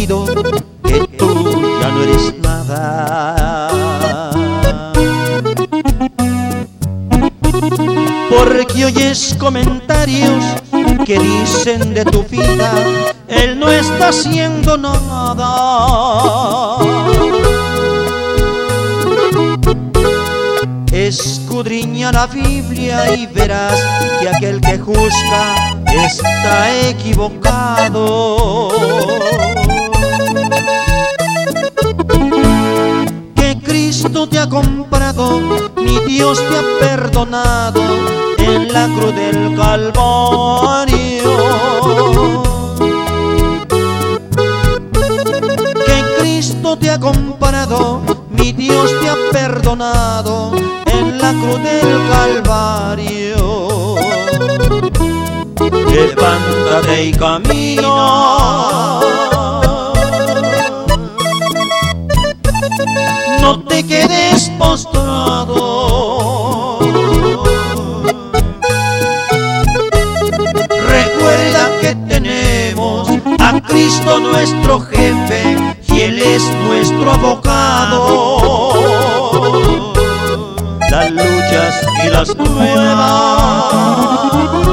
entendido que tú ya no eres nada. Porque oyes comentarios que dicen de tu vida, él no está haciendo nada. Escudriña la Biblia y verás que aquel que juzga está equivocado. Que Cristo te ha comprado, mi Dios te ha perdonado en la cruz del Calvario. Que Cristo te ha comprado, mi Dios te ha perdonado en la cruz del Calvario. Levántate y camina, no te quedes postrado. Recuerda que tenemos a Cristo nuestro jefe y Él es nuestro abogado. Las luchas y las pruebas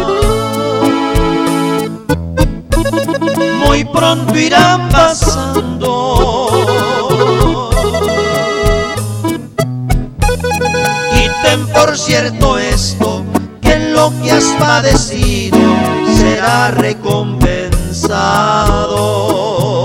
muy pronto irán pasando. Y ten por cierto esto, que lo que has padecido será recompensado.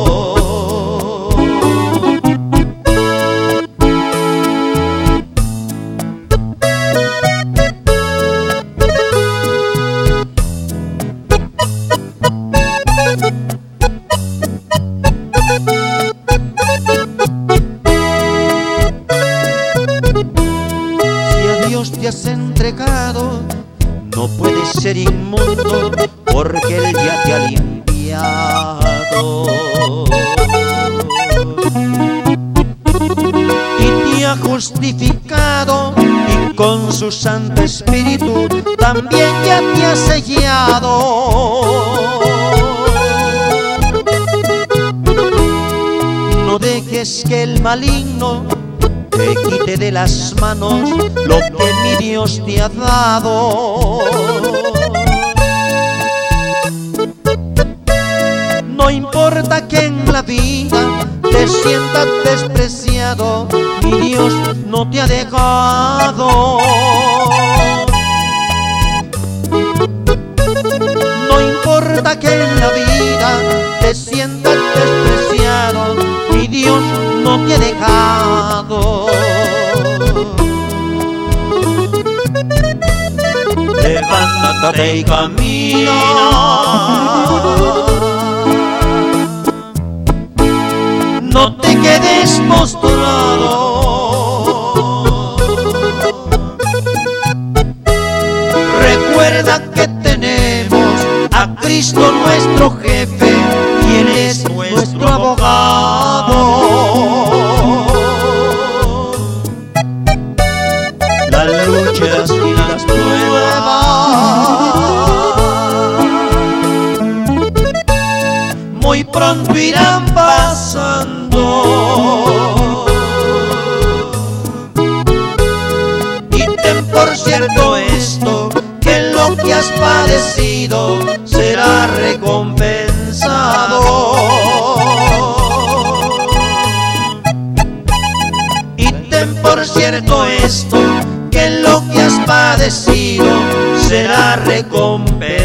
Dios te has entregado, no puedes ser inmundo, porque Él ya te ha limpiado y te ha justificado, y con su Santo Espíritu también ya te ha sellado. No dejes que el maligno te quite de las manos lo que mi Dios te ha dado. No importa que en la vida te sientas despreciado, mi Dios no te ha dejado. No importa que en la vida te sientas despreciado, mi Dios no te ha dejado. Levántate y camina, no te quedes postrado. Recuerda que tenemos a Cristo nuestro jefe y Él es nuestro abogado. Las luchas y las pruebas muy pronto irán pasando. Y ten por cierto esto, que lo que has padecido será recompensado. Y ten por cierto esto, que lo que has padecido será recompensado.